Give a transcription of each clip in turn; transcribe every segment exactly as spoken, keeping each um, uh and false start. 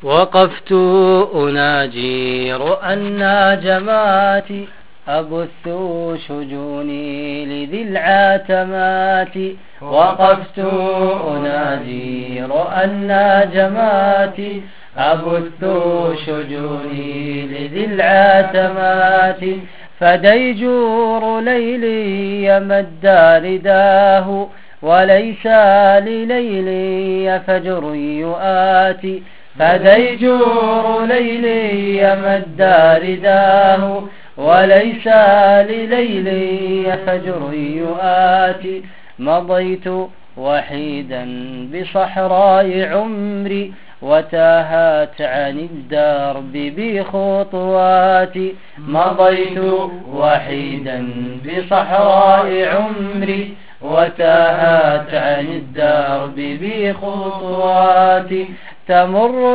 وقفت أناجي رؤى الناجمات أبث شجوني لذي العاتمات. وقفت أناجي رؤى الناجمات أبث شجوني لذي العاتمات. فديجور ليلي مد رداه وليس لليلي فجر يؤاتي. فديجور ليلي مد رداه وليس لليلي فجر يؤاتي. مضيت وحيدا بصحراء عمري وتاهت عن الدرب بخطواتي. مضيت وحيدا بصحراء عمري وتاهت عن الدرب بخطواتي. تمر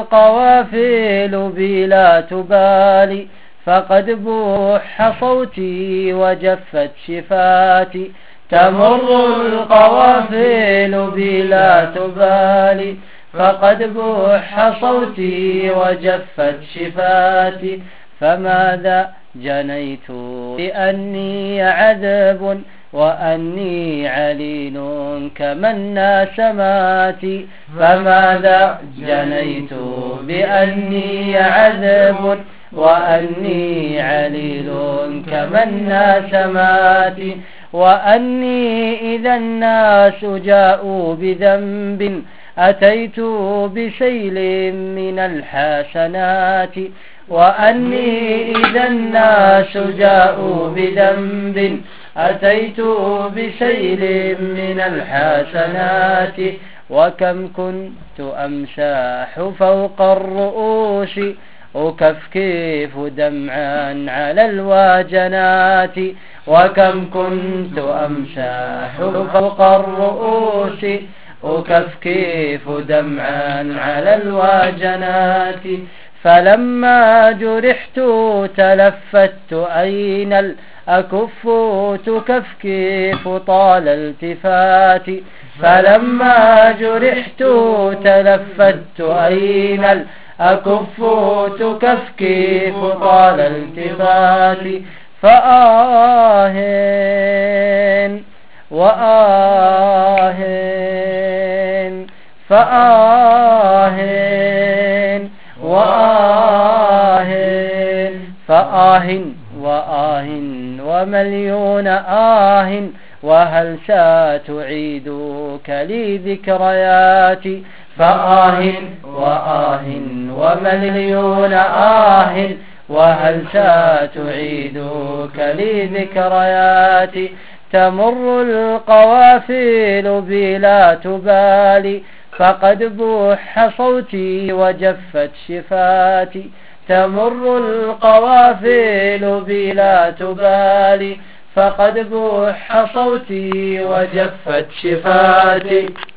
القوافل بلا تبالي فقد بوح صوتي وجفت شفاتي. تمر القوافل بلا تبالي فقد بوح صوتي وجفت شفاتي. فماذا جنيت بأني عذب وأني عليل كمن ناسماتي. فماذا جنيت بأني عذب وأني عليل كمن ناسماتي. وأني إذا الناس جاءوا بذنب أتيت بسيل من الحسنات. وأني إذا الناس جاءوا بذنب أتيت بسيل من الحسنات. وكم كنت أمساح فوق الرؤوس أكفكف دمعا على الواجنات. وكم كنت أمساح فوق الرؤوس أكفكف دمعا على الواجنات. فلما جرحت تلفت أين الأكف تكفكف طال التفاتي. فلما جرحت تلفت أين الأكف تكفكف طال التفاتي. فآهن وآهن فآهن وآهن فآهن وآهن ومليون آه وهل ستعيدك لي ذكرياتي. فآهن وآهن ومليون آه وهل ستعيدك لي ذكرياتي. تمر القوافل بلا تبالي فقد بوح صوتي وجفت شفاتي. تمر القوافل بلا تبالي فقد بوح صوتي وجفت شفاتي.